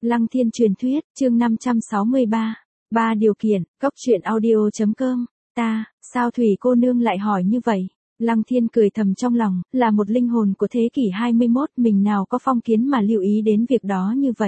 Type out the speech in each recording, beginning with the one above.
Lăng Thiên truyền thuyết, chương 563. 3 điều kiện, Cốc truyện audio.com. Sao Thủy cô nương lại hỏi như vậy? Lăng Thiên cười thầm trong lòng, là một linh hồn của thế kỷ 21, mình nào có phong kiến mà lưu ý đến việc đó như vậy.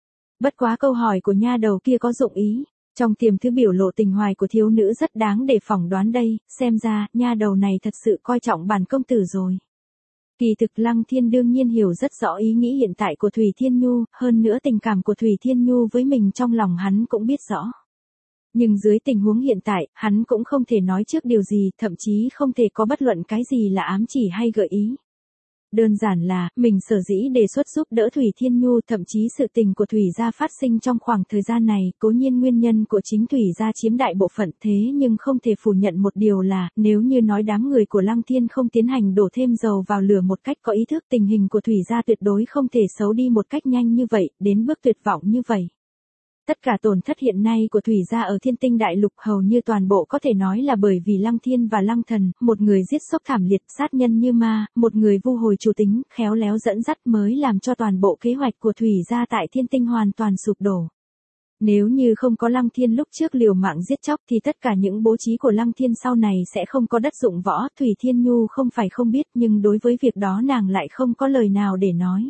Bất quá câu hỏi của nha đầu kia có dụng ý, trong tiềm thức biểu lộ tình hoài của thiếu nữ rất đáng để phỏng đoán đây, xem ra, nha đầu này thật sự coi trọng bản công tử rồi. Kỳ thực Lăng Thiên đương nhiên hiểu rất rõ ý nghĩ hiện tại của Thủy Thiên Nhu, hơn nữa tình cảm của Thủy Thiên Nhu với mình trong lòng hắn cũng biết rõ. Nhưng dưới tình huống hiện tại, hắn cũng không thể nói trước điều gì, thậm chí không thể có bất luận cái gì là ám chỉ hay gợi ý. Đơn giản là, mình sở dĩ đề xuất giúp đỡ Thủy Thiên Nhu, thậm chí sự tình của Thủy gia phát sinh trong khoảng thời gian này, cố nhiên nguyên nhân của chính Thủy gia chiếm đại bộ phận, thế nhưng không thể phủ nhận một điều là, nếu như nói đám người của Lăng Thiên không tiến hành đổ thêm dầu vào lửa một cách có ý thức, tình hình của Thủy gia tuyệt đối không thể xấu đi một cách nhanh như vậy, đến bước tuyệt vọng như vậy. Tất cả tổn thất hiện nay của Thủy gia ở Thiên Tinh Đại Lục hầu như toàn bộ có thể nói là bởi vì Lăng Thiên và Lăng Thần, một người giết chóc thảm liệt, sát nhân như ma, một người vu hồi chủ tính, khéo léo dẫn dắt mới làm cho toàn bộ kế hoạch của Thủy gia tại Thiên Tinh hoàn toàn sụp đổ. Nếu như không có Lăng Thiên lúc trước liều mạng giết chóc thì tất cả những bố trí của Lăng Thiên sau này sẽ không có đất dụng võ. Thủy Thiên Nhu không phải không biết, nhưng đối với việc đó nàng lại không có lời nào để nói.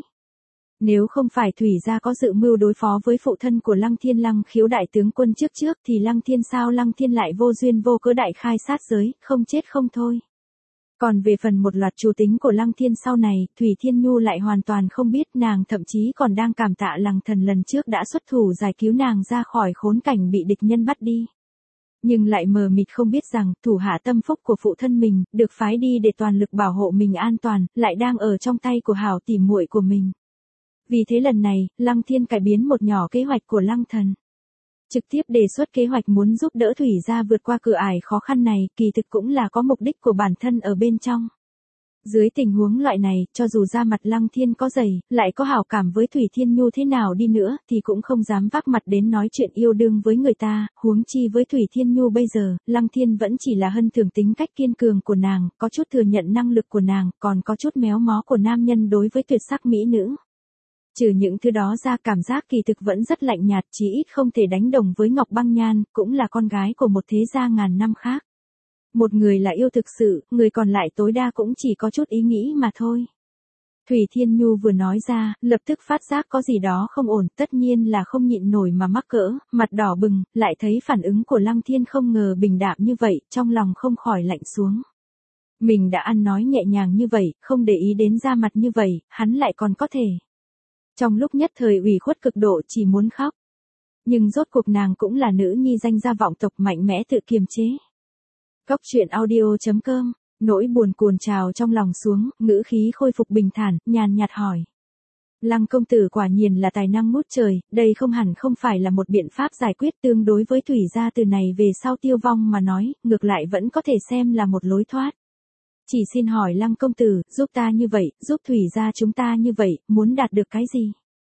Nếu không phải Thủy gia có dự mưu đối phó với phụ thân của Lăng Thiên Lăng Khiếu đại tướng quân trước thì Lăng Thiên lại vô duyên vô cớ đại khai sát giới, không chết không thôi. Còn về phần một loạt chủ tính của Lăng Thiên sau này, Thủy Thiên Nhu lại hoàn toàn không biết, nàng thậm chí còn đang cảm tạ Lăng Thần lần trước đã xuất thủ giải cứu nàng ra khỏi khốn cảnh bị địch nhân bắt đi. Nhưng lại mờ mịt không biết rằng, thủ hạ tâm phúc của phụ thân mình, được phái đi để toàn lực bảo hộ mình an toàn, lại đang ở trong tay của hảo tỉ muội của mình. Vì thế lần này, Lăng Thiên cải biến một nhỏ kế hoạch của Lăng Thần. Trực tiếp đề xuất kế hoạch muốn giúp đỡ Thủy gia vượt qua cửa ải khó khăn này, kỳ thực cũng là có mục đích của bản thân ở bên trong. Dưới tình huống loại này, cho dù da mặt Lăng Thiên có dày, lại có hảo cảm với Thủy Thiên Nhu thế nào đi nữa, thì cũng không dám vác mặt đến nói chuyện yêu đương với người ta, huống chi với Thủy Thiên Nhu bây giờ, Lăng Thiên vẫn chỉ là hân thường tính cách kiên cường của nàng, có chút thừa nhận năng lực của nàng, còn có chút méo mó của nam nhân đối với tuyệt sắc mỹ nữ. Trừ những thứ đó ra, cảm giác kỳ thực vẫn rất lạnh nhạt, chí ít không thể đánh đồng với Ngọc Băng Nhan, cũng là con gái của một thế gia ngàn năm khác. Một người là yêu thực sự, người còn lại tối đa cũng chỉ có chút ý nghĩ mà thôi. Thủy Thiên Nhu vừa nói ra, lập tức phát giác có gì đó không ổn, tất nhiên là không nhịn nổi mà mắc cỡ, mặt đỏ bừng, lại thấy phản ứng của Lăng Thiên không ngờ bình đạm như vậy, trong lòng không khỏi lạnh xuống. Mình đã ăn nói nhẹ nhàng như vậy, không để ý đến da mặt như vậy, hắn lại còn có thể. Trong lúc nhất thời ủy khuất cực độ chỉ muốn khóc. Nhưng rốt cuộc nàng cũng là nữ nhi danh gia vọng tộc, mạnh mẽ tự kiềm chế. Cốc truyện audio.com, nỗi buồn cuồn trào trong lòng xuống, ngữ khí khôi phục bình thản, nhàn nhạt hỏi. Lăng công tử quả nhiên là tài năng ngút trời, đây không hẳn không phải là một biện pháp giải quyết, tương đối với Thủy gia từ này về sau tiêu vong mà nói, ngược lại vẫn có thể xem là một lối thoát. Chỉ xin hỏi Lăng công tử, giúp ta như vậy, giúp Thủy gia chúng ta như vậy, muốn đạt được cái gì?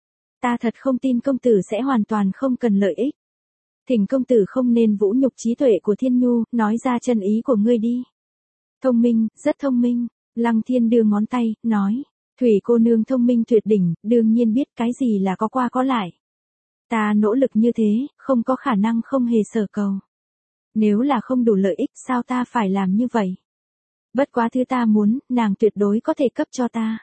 Ta thật không tin công tử sẽ hoàn toàn không cần lợi ích. Thỉnh công tử không nên vũ nhục trí tuệ của Thiên Nhu, nói ra chân ý của ngươi đi. Thông minh, rất thông minh. Lăng Thiên đưa ngón tay, nói. Thủy cô nương thông minh tuyệt đỉnh, đương nhiên biết cái gì là có qua có lại. Ta nỗ lực như thế, không có khả năng không hề sở cầu. Nếu là không đủ lợi ích, sao ta phải làm như vậy? Bất quá thứ ta muốn, nàng tuyệt đối có thể cấp cho ta.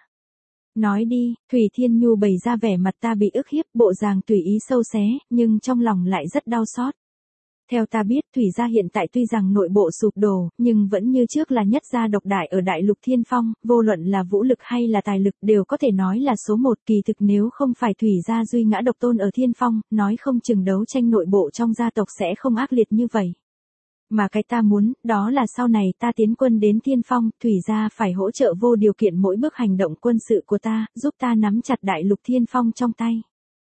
Nói đi, Thủy Thiên Nhu bày ra vẻ mặt ta bị ức hiếp, bộ dạng tùy ý sâu xé, nhưng trong lòng lại rất đau xót. Theo ta biết, Thủy gia hiện tại tuy rằng nội bộ sụp đổ, nhưng vẫn như trước là nhất gia độc đại ở Đại Lục Thiên Phong, vô luận là vũ lực hay là tài lực đều có thể nói là số một. Kỳ thực nếu không phải Thủy gia duy ngã độc tôn ở Thiên Phong, nói không chừng đấu tranh nội bộ trong gia tộc sẽ không ác liệt như vậy. Mà cái ta muốn, đó là sau này ta tiến quân đến Thiên Phong, Thủy gia phải hỗ trợ vô điều kiện mỗi bước hành động quân sự của ta, giúp ta nắm chặt Đại Lục Thiên Phong trong tay.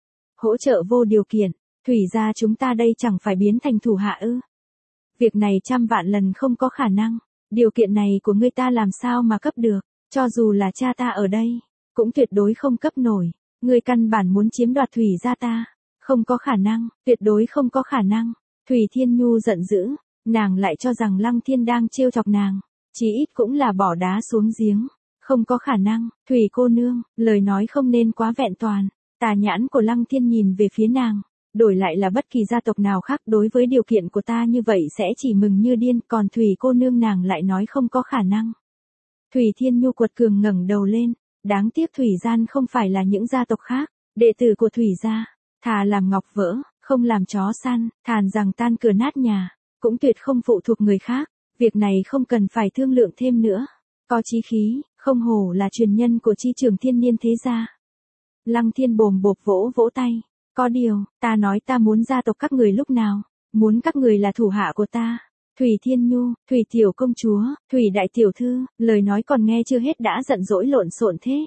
Hỗ trợ vô điều kiện, Thủy gia chúng ta đây chẳng phải biến thành thủ hạ ư? Việc này trăm vạn lần không có khả năng, điều kiện này của ngươi ta làm sao mà cấp được, cho dù là cha ta ở đây, cũng tuyệt đối không cấp nổi, ngươi căn bản muốn chiếm đoạt Thủy gia ta, không có khả năng, tuyệt đối không có khả năng. Thủy Thiên Nhu giận dữ. Nàng lại cho rằng Lăng Thiên đang trêu chọc nàng, chí ít cũng là bỏ đá xuống giếng, không có khả năng, Thủy cô nương, lời nói không nên quá vẹn toàn. Tà nhãn của Lăng Thiên nhìn về phía nàng. Đổi lại là bất kỳ gia tộc nào khác đối với điều kiện của ta như vậy sẽ chỉ mừng như điên, còn Thủy cô nương nàng lại nói không có khả năng. Thủy Thiên Nhu quật cường ngẩng đầu lên, đáng tiếc Thủy Gian không phải là những gia tộc khác, đệ tử của Thủy gia, thà làm ngọc vỡ, không làm chó săn, thàn rằng tan cửa nát nhà, cũng tuyệt không phụ thuộc người khác, việc này không cần phải thương lượng thêm nữa. Có chí khí, không hổ là truyền nhân của chi trưởng thiên niên thế gia. Lăng Thiên bồm bộp vỗ vỗ tay. Có điều, ta nói ta muốn gia tộc các người lúc nào, muốn các người là thủ hạ của ta. Thủy Thiên Nhu, Thủy tiểu công chúa, Thủy đại tiểu thư, lời nói còn nghe chưa hết đã giận dỗi lộn xộn thế.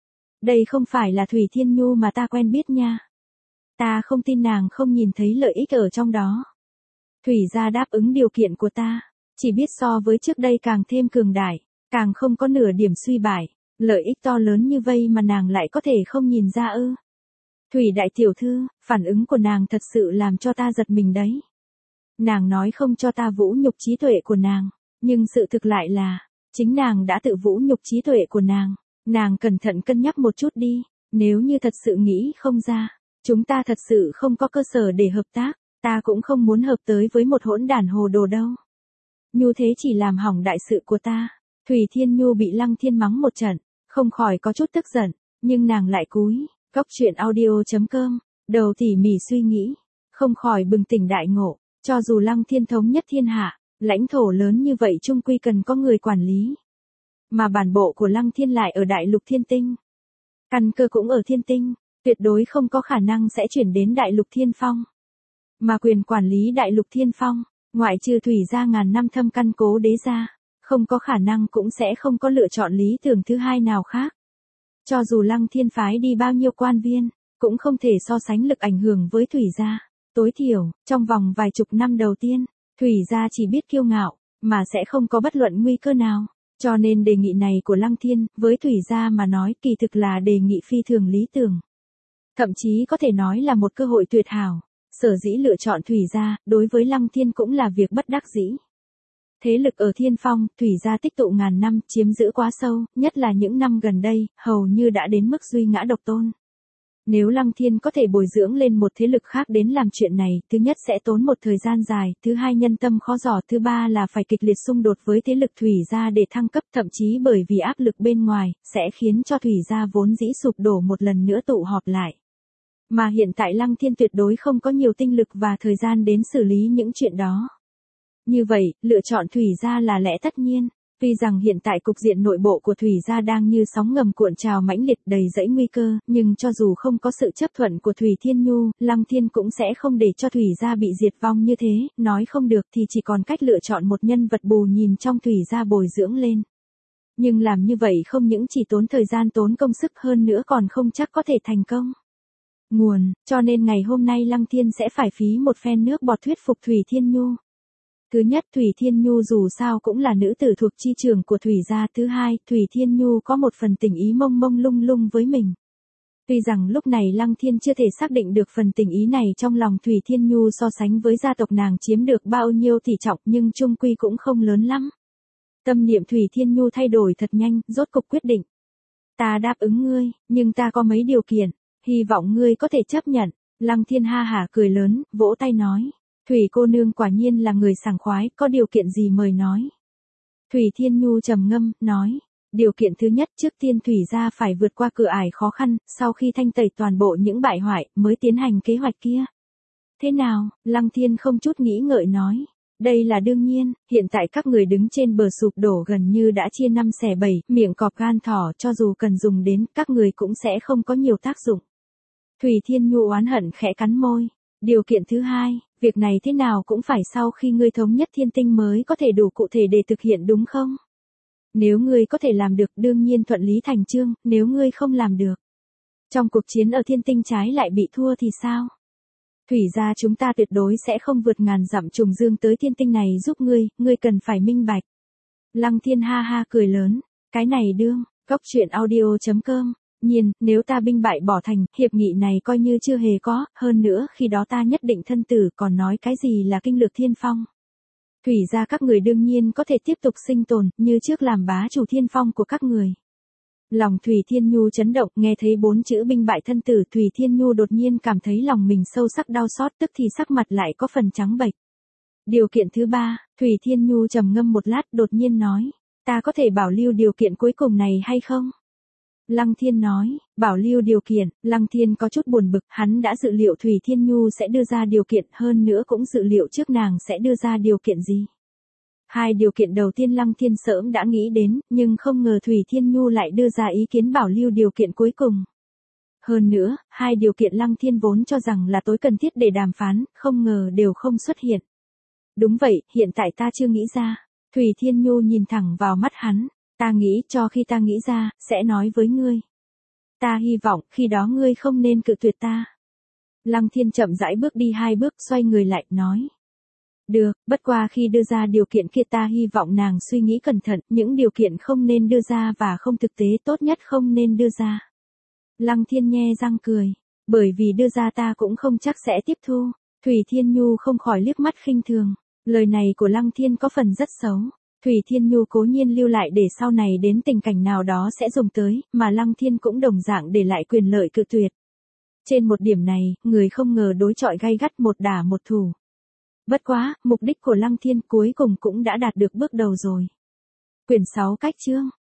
Đây không phải là Thủy Thiên Nhu mà ta quen biết nha. Ta không tin nàng không nhìn thấy lợi ích ở trong đó. Thủy gia đáp ứng điều kiện của ta, chỉ biết so với trước đây càng thêm cường đại, càng không có nửa điểm suy bại, lợi ích to lớn như vây mà nàng lại có thể không nhìn ra ư. Thủy đại tiểu thư, phản ứng của nàng thật sự làm cho ta giật mình đấy. Nàng nói không cho ta vũ nhục trí tuệ của nàng, nhưng sự thực lại là, chính nàng đã tự vũ nhục trí tuệ của nàng. Nàng cẩn thận cân nhắc một chút đi, nếu như thật sự nghĩ không ra, chúng ta thật sự không có cơ sở để hợp tác, ta cũng không muốn hợp tới với một hỗn đản hồ đồ đâu. Nhu thế chỉ làm hỏng đại sự của ta. Thủy Thiên Nhu bị Lăng Thiên mắng một trận, không khỏi có chút tức giận, nhưng nàng lại cúi. Cốc truyện audio.com, đầu tỉ mỉ suy nghĩ, không khỏi bừng tỉnh đại ngộ, cho dù Lăng Thiên thống nhất thiên hạ, lãnh thổ lớn như vậy chung quy cần có người quản lý. Mà bản bộ của Lăng Thiên lại ở đại lục thiên tinh. Căn cơ cũng ở thiên tinh, tuyệt đối không có khả năng sẽ chuyển đến đại lục thiên phong. Mà quyền quản lý đại lục thiên phong, ngoại trừ Thủy gia ngàn năm thâm căn cố đế gia, không có khả năng cũng sẽ không có lựa chọn lý tưởng thứ hai nào khác. Cho dù Lăng Thiên phái đi bao nhiêu quan viên, cũng không thể so sánh lực ảnh hưởng với Thủy gia. Tối thiểu, trong vòng vài chục năm đầu tiên, Thủy gia chỉ biết kiêu ngạo, mà sẽ không có bất luận nguy cơ nào. Cho nên đề nghị này của Lăng Thiên, với Thủy gia mà nói kỳ thực là đề nghị phi thường lý tưởng. Thậm chí có thể nói là một cơ hội tuyệt hảo. Sở dĩ lựa chọn Thủy gia, đối với Lăng Thiên cũng là việc bất đắc dĩ. Thế lực ở Thiên Phong, Thủy gia tích tụ ngàn năm, chiếm giữ quá sâu, nhất là những năm gần đây, hầu như đã đến mức duy ngã độc tôn. Nếu Lăng Thiên có thể bồi dưỡng lên một thế lực khác đến làm chuyện này, thứ nhất sẽ tốn một thời gian dài, thứ hai nhân tâm khó dò, thứ ba là phải kịch liệt xung đột với thế lực Thủy gia để thăng cấp, thậm chí bởi vì áp lực bên ngoài, sẽ khiến cho Thủy gia vốn dĩ sụp đổ một lần nữa tụ họp lại. Mà hiện tại Lăng Thiên tuyệt đối không có nhiều tinh lực và thời gian đến xử lý những chuyện đó. Như vậy, lựa chọn Thủy gia là lẽ tất nhiên. Tuy rằng hiện tại cục diện nội bộ của Thủy gia đang như sóng ngầm cuộn trào mãnh liệt đầy dẫy nguy cơ, nhưng cho dù không có sự chấp thuận của Thủy Thiên Nhu, Lăng Thiên cũng sẽ không để cho Thủy gia bị diệt vong như thế, nói không được thì chỉ còn cách lựa chọn một nhân vật bù nhìn trong Thủy gia bồi dưỡng lên. Nhưng làm như vậy không những chỉ tốn thời gian tốn công sức hơn nữa còn không chắc có thể thành công. Nguồn, cho nên ngày hôm nay Lăng Thiên sẽ phải phí một phen nước bọt thuyết phục Thủy Thiên Nhu. Thứ nhất, Thủy Thiên Nhu dù sao cũng là nữ tử thuộc chi trưởng của Thủy gia. Thứ hai, Thủy Thiên Nhu có một phần tình ý mông mông lung lung với mình. Tuy rằng lúc này Lăng Thiên chưa thể xác định được phần tình ý này trong lòng Thủy Thiên Nhu so sánh với gia tộc nàng chiếm được bao nhiêu tỷ trọng nhưng chung quy cũng không lớn lắm. Tâm niệm Thủy Thiên Nhu thay đổi thật nhanh, rốt cục quyết định. Ta đáp ứng ngươi, nhưng ta có mấy điều kiện, hy vọng ngươi có thể chấp nhận. Lăng Thiên ha hả cười lớn, vỗ tay nói. Thủy cô nương quả nhiên là người sảng khoái, có điều kiện gì mời nói. Thủy Thiên Nhu trầm ngâm, nói. Điều kiện thứ nhất, trước tiên Thủy gia phải vượt qua cửa ải khó khăn, sau khi thanh tẩy toàn bộ những bại hoại, mới tiến hành kế hoạch kia. Thế nào? Lăng Thiên không chút nghĩ ngợi nói. Đây là đương nhiên, hiện tại các người đứng trên bờ sụp đổ gần như đã chia năm xẻ bảy, miệng cọp gan thỏ, cho dù cần dùng đến, các người cũng sẽ không có nhiều tác dụng. Thủy Thiên Nhu oán hận khẽ cắn môi. Điều kiện thứ hai, việc này thế nào cũng phải sau khi ngươi thống nhất thiên tinh mới có thể đủ cụ thể để thực hiện đúng không? Nếu ngươi có thể làm được đương nhiên thuận lý thành chương, nếu ngươi không làm được. Trong cuộc chiến ở thiên tinh trái lại bị thua thì sao? Thủy gia chúng ta tuyệt đối sẽ không vượt ngàn dặm trùng dương tới thiên tinh này giúp ngươi cần phải minh bạch. Lăng Thiên ha ha cười lớn, cái này đương, cốc truyện audio.com. Nhiên, nếu ta binh bại bỏ thành, hiệp nghị này coi như chưa hề có, hơn nữa khi đó ta nhất định thân tử còn nói cái gì là kinh lược thiên phong. Thủy gia các người đương nhiên có thể tiếp tục sinh tồn, như trước làm bá chủ thiên phong của các người. Lòng Thủy Thiên Nhu chấn động, nghe thấy 4 chữ binh bại thân tử, Thủy Thiên Nhu đột nhiên cảm thấy lòng mình sâu sắc đau xót, tức thì sắc mặt lại có phần trắng bệch. Điều kiện thứ 3, Thủy Thiên Nhu trầm ngâm một lát đột nhiên nói, ta có thể bảo lưu điều kiện cuối cùng này hay không? Lăng Thiên nói, bảo lưu điều kiện. Lăng Thiên có chút buồn bực, hắn đã dự liệu Thủy Thiên Nhu sẽ đưa ra điều kiện, hơn nữa cũng dự liệu trước nàng sẽ đưa ra điều kiện gì. 2 điều kiện đầu tiên Lăng Thiên sớm đã nghĩ đến, nhưng không ngờ Thủy Thiên Nhu lại đưa ra ý kiến bảo lưu điều kiện cuối cùng. Hơn nữa, 2 điều kiện Lăng Thiên vốn cho rằng là tối cần thiết để đàm phán, không ngờ đều không xuất hiện. Đúng vậy, hiện tại ta chưa nghĩ ra. Thủy Thiên Nhu nhìn thẳng vào mắt hắn, ta nghĩ cho khi ta nghĩ ra, sẽ nói với ngươi. Ta hy vọng khi đó ngươi không nên cự tuyệt ta. Lăng Thiên chậm rãi bước đi 2 bước, xoay người lại, nói. Được, bất qua khi đưa ra điều kiện kia ta hy vọng nàng suy nghĩ cẩn thận, những điều kiện không nên đưa ra và không thực tế tốt nhất không nên đưa ra. Lăng Thiên nhe răng cười, bởi vì đưa ra ta cũng không chắc sẽ tiếp thu. Thủy Thiên Nhu không khỏi liếc mắt khinh thường, lời này của Lăng Thiên có phần rất xấu. Thủy Thiên Nhu cố nhiên lưu lại để sau này đến tình cảnh nào đó sẽ dùng tới, mà Lăng Thiên cũng đồng dạng để lại quyền lợi cự tuyệt. Trên một điểm này, người không ngờ đối chọi gay gắt, một đả một thủ. Bất quá, mục đích của Lăng Thiên cuối cùng cũng đã đạt được bước đầu rồi. Quyển 6 cách chương